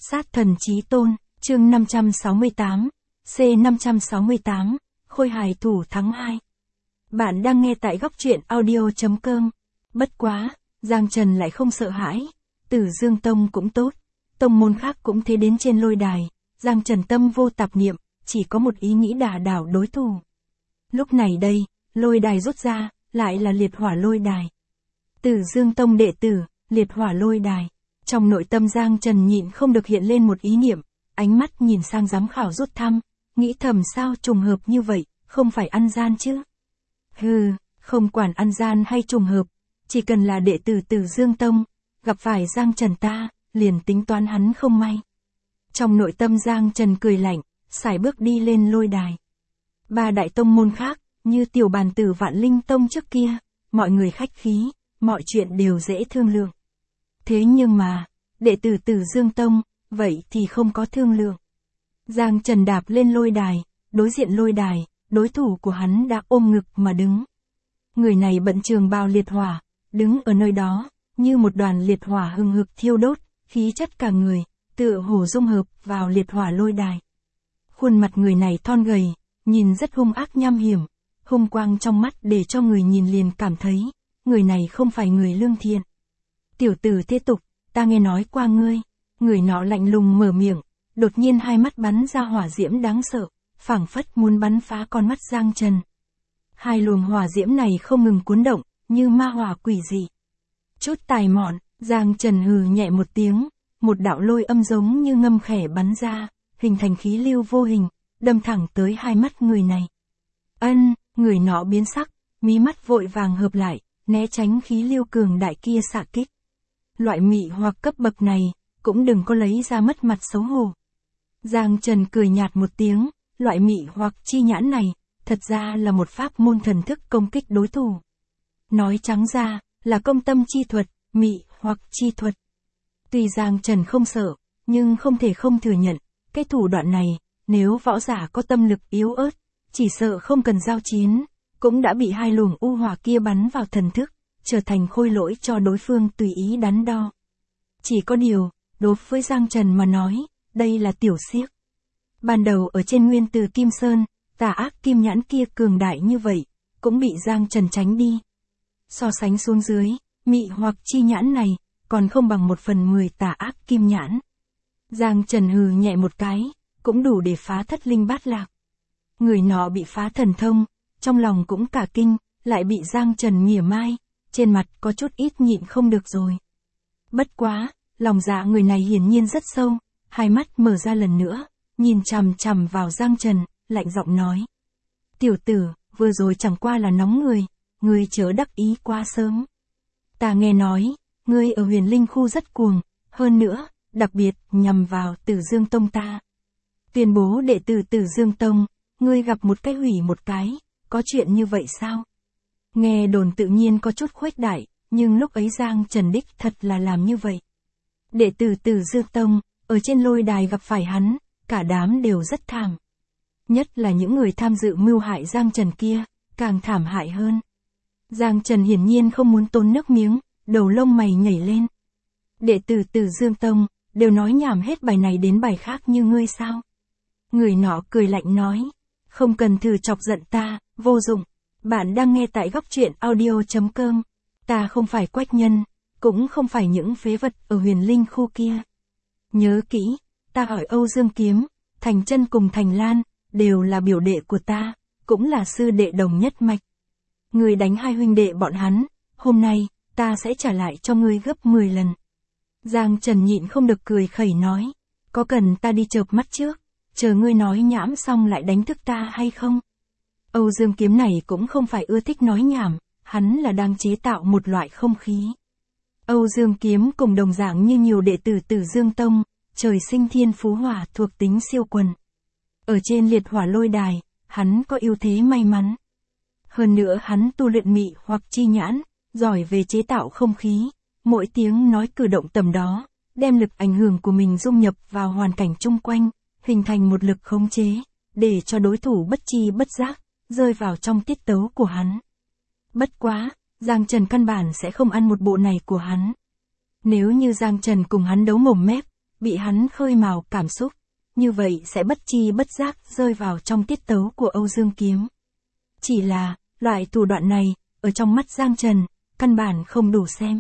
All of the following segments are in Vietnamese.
Sát thần chí tôn, chương 568, C568, Khôi hài thủ thắng 2. Bạn đang nghe tại góc truyện audio.com. Bất quá, Giang Trần lại không sợ hãi. Tử Dương Tông cũng tốt, tông môn khác cũng thế, đến trên lôi đài, Giang Trần tâm vô tạp niệm, chỉ có một ý nghĩ đả đảo đối thủ. Lúc này đây, lôi đài rút ra, lại là liệt hỏa lôi đài. Tử Dương Tông đệ tử, liệt hỏa lôi đài. Trong nội tâm Giang Trần nhịn không được hiện lên một ý niệm, ánh mắt nhìn sang giám khảo rút thăm, nghĩ thầm sao trùng hợp như vậy, không phải ăn gian chứ. Hừ, không quản ăn gian hay trùng hợp, chỉ cần là đệ tử Tử Dương Tông, gặp phải Giang Trần ta, liền tính toán hắn không may. Trong nội tâm Giang Trần cười lạnh, sải bước đi lên lôi đài. Ba đại tông môn khác, như Tiểu Bàn Tử Vạn Linh Tông trước kia, mọi người khách khí, mọi chuyện đều dễ thương lượng. Thế nhưng mà, đệ tử Tử Dương Tông, vậy thì không có thương lượng. Giang Trần đạp lên lôi đài, đối diện lôi đài, đối thủ của hắn đã ôm ngực mà đứng. Người này bận trường bào liệt hỏa, đứng ở nơi đó, như một đoàn liệt hỏa hừng hực thiêu đốt, khí chất cả người, tựa hồ dung hợp vào liệt hỏa lôi đài. Khuôn mặt người này thon gầy, nhìn rất hung ác nham hiểm, hung quang trong mắt để cho người nhìn liền cảm thấy, người này không phải người lương thiện. Tiểu tử thế tục, ta nghe nói qua ngươi. Người nọ lạnh lùng mở miệng, đột nhiên hai mắt bắn ra hỏa diễm đáng sợ, phảng phất muốn bắn phá con mắt Giang Trần. Hai luồng hỏa diễm này không ngừng cuốn động, như ma hỏa quỷ dị. Chút tài mọn, Giang Trần hừ nhẹ một tiếng, một đạo lôi âm giống như ngâm khẽ bắn ra, hình thành khí lưu vô hình, đâm thẳng tới hai mắt người này. Người nọ biến sắc, mí mắt vội vàng hợp lại, né tránh khí lưu cường đại kia xạ kích. Loại mị hoặc cấp bậc này, cũng đừng có lấy ra mất mặt xấu hổ. Giang Trần cười nhạt một tiếng, loại mị hoặc chi nhãn này, thật ra là một pháp môn thần thức công kích đối thủ. Nói trắng ra, là công tâm chi thuật, mị hoặc chi thuật. Tuy Giang Trần không sợ, nhưng không thể không thừa nhận, cái thủ đoạn này, nếu võ giả có tâm lực yếu ớt, chỉ sợ không cần giao chiến, cũng đã bị hai luồng u hỏa kia bắn vào thần thức, trở thành khôi lỗi cho đối phương tùy ý đắn đo. Chỉ có điều, đối với Giang Trần mà nói, đây là tiểu xiếc. Ban đầu ở trên Nguyên Từ Kim Sơn, tà ác kim nhãn kia cường đại như vậy, cũng bị Giang Trần tránh đi. So sánh xuống dưới, mị hoặc chi nhãn này, còn không bằng 1/10 tà ác kim nhãn. Giang Trần hừ nhẹ một cái, cũng đủ để phá thất linh bát lạc. Người nọ bị phá thần thông, trong lòng cũng cả kinh, lại bị Giang Trần mỉa mai, trên mặt có chút ít nhịn không được rồi. Bất quá, lòng dạ người này hiển nhiên rất sâu, hai mắt mở ra lần nữa, nhìn chằm chằm vào Giang Trần, lạnh giọng nói. Tiểu tử, vừa rồi chẳng qua là nóng người chớ đắc ý quá sớm. Ta nghe nói, ngươi ở Huyền Linh khu rất cuồng, hơn nữa, đặc biệt nhằm vào Tử Dương Tông ta. Tuyên bố đệ tử Tử Dương Tông, ngươi gặp một cái hủy một cái, có chuyện như vậy sao? Nghe đồn tự nhiên có chút khuếch đại, nhưng lúc ấy Giang Trần đích thật là làm như vậy. Đệ tử Tử Dương Tông, ở trên lôi đài gặp phải hắn, cả đám đều rất thảm. Nhất là những người tham dự mưu hại Giang Trần kia, càng thảm hại hơn. Giang Trần hiển nhiên không muốn tốn nước miếng, đầu lông mày nhảy lên. Đệ tử Tử Dương Tông, đều nói nhảm hết bài này đến bài khác như ngươi sao? Người nọ cười lạnh nói, không cần thử chọc giận ta, vô dụng. Bạn đang nghe tại góc truyện audio.com. Ta không phải quách nhân, cũng không phải những phế vật ở Huyền Linh khu kia. Nhớ kỹ, ta hỏi Âu Dương Kiếm, Thành Chân cùng Thành Lan, đều là biểu đệ của ta, cũng là sư đệ đồng nhất mạch. Người đánh hai huynh đệ bọn hắn, hôm nay, ta sẽ trả lại cho ngươi gấp 10 lần. Giang Trần nhịn không được cười khẩy nói, có cần ta đi chợp mắt trước, chờ ngươi nói nhảm xong lại đánh thức ta hay không? Âu Dương Kiếm này cũng không phải ưa thích nói nhảm, hắn là đang chế tạo một loại không khí. Âu Dương Kiếm cùng đồng dạng như nhiều đệ tử Tử Dương Tông, trời sinh thiên phú hỏa thuộc tính siêu quần. Ở trên liệt hỏa lôi đài, hắn có ưu thế may mắn. Hơn nữa hắn tu luyện mị hoặc chi nhãn, giỏi về chế tạo không khí, mỗi tiếng nói cử động tầm đó, đem lực ảnh hưởng của mình dung nhập vào hoàn cảnh chung quanh, hình thành một lực khống chế, để cho đối thủ bất chi bất giác, rơi vào trong tiết tấu của hắn. Bất quá, Giang Trần căn bản sẽ không ăn một bộ này của hắn. Nếu như Giang Trần cùng hắn đấu mồm mép, bị hắn khơi mào cảm xúc, như vậy sẽ bất chi bất giác rơi vào trong tiết tấu của Âu Dương Kiếm. Chỉ là, loại thủ đoạn này, ở trong mắt Giang Trần, căn bản không đủ xem.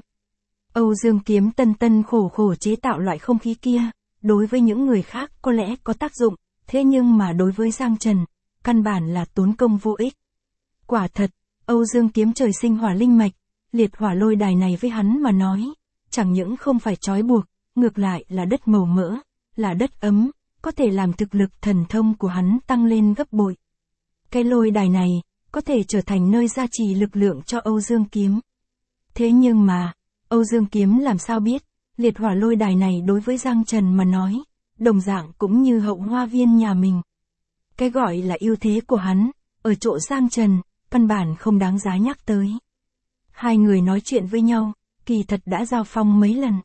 Âu Dương Kiếm tân tân khổ khổ chế tạo loại không khí kia, đối với những người khác có lẽ có tác dụng, thế nhưng mà đối với Giang Trần, căn bản là tốn công vô ích. Quả thật, Âu Dương Kiếm trời sinh hỏa linh mạch, liệt hỏa lôi đài này với hắn mà nói, chẳng những không phải trói buộc, ngược lại là đất màu mỡ, là đất ấm, có thể làm thực lực thần thông của hắn tăng lên gấp bội. Cái lôi đài này, có thể trở thành nơi gia trì lực lượng cho Âu Dương Kiếm. Thế nhưng mà, Âu Dương Kiếm làm sao biết, liệt hỏa lôi đài này đối với Giang Trần mà nói, đồng dạng cũng như hậu hoa viên nhà mình. Cái gọi là ưu thế của hắn, ở chỗ Giang Trần, căn bản không đáng giá nhắc tới. Hai người nói chuyện với nhau, kỳ thật đã giao phong mấy lần.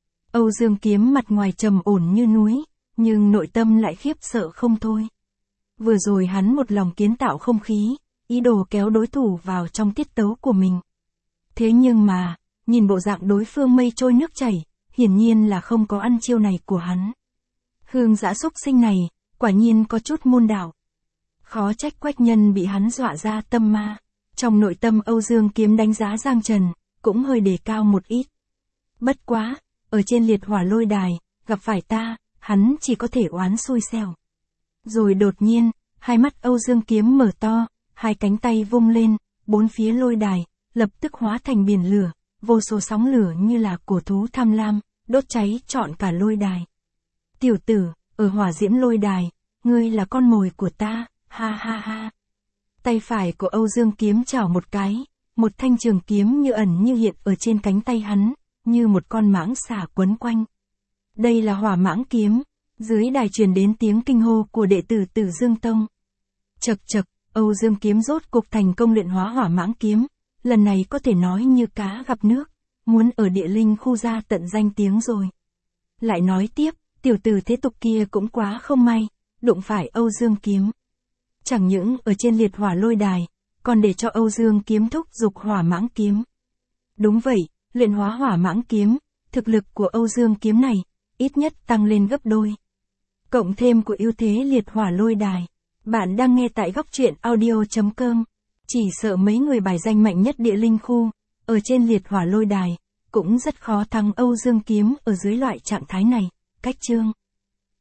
Âu Dương Kiếm mặt ngoài trầm ổn như núi, nhưng nội tâm lại khiếp sợ không thôi. Vừa rồi hắn một lòng kiến tạo không khí, ý đồ kéo đối thủ vào trong tiết tấu của mình. Thế nhưng mà, nhìn bộ dạng đối phương mây trôi nước chảy, hiển nhiên là không có ăn chiêu này của hắn. Hương dã xúc sinh này, quả nhiên có chút môn đạo. Khó trách Quách Nhân bị hắn dọa ra tâm ma. Trong nội tâm Âu Dương Kiếm đánh giá Giang Trần, cũng hơi đề cao một ít. Bất quá, ở trên liệt hỏa lôi đài, gặp phải ta, hắn chỉ có thể oán xui xẻo. Rồi đột nhiên, hai mắt Âu Dương Kiếm mở to, hai cánh tay vung lên, bốn phía lôi đài, lập tức hóa thành biển lửa, vô số sóng lửa như là cổ thú tham lam, đốt cháy trọn cả lôi đài. Tiểu tử, ở hỏa diễm lôi đài, ngươi là con mồi của ta, ha ha ha. Tay phải của Âu Dương Kiếm chảo một cái, một thanh trường kiếm như ẩn như hiện ở trên cánh tay hắn, như một con mãng xà quấn quanh. Đây là hỏa mãng kiếm, dưới đài truyền đến tiếng kinh hô của đệ tử Tử Dương Tông. Chậc chậc, Âu Dương Kiếm rốt cục thành công luyện hóa hỏa mãng kiếm, lần này có thể nói như cá gặp nước, muốn ở địa linh khu ra tận danh tiếng rồi. Lại nói tiếp, tiểu tử thế tục kia cũng quá không may, đụng phải Âu Dương Kiếm. Chẳng những ở trên liệt hỏa lôi đài, còn để cho Âu Dương Kiếm thúc giục hỏa mãng kiếm. Đúng vậy, luyện hóa hỏa mãng kiếm, thực lực của Âu Dương Kiếm này, ít nhất tăng lên gấp đôi. Cộng thêm của ưu thế liệt hỏa lôi đài. Bạn đang nghe tại góc truyện audio.com. Chỉ sợ mấy người bài danh mạnh nhất địa linh khu, ở trên liệt hỏa lôi đài, cũng rất khó thắng Âu Dương Kiếm ở dưới loại trạng thái này. Cách chương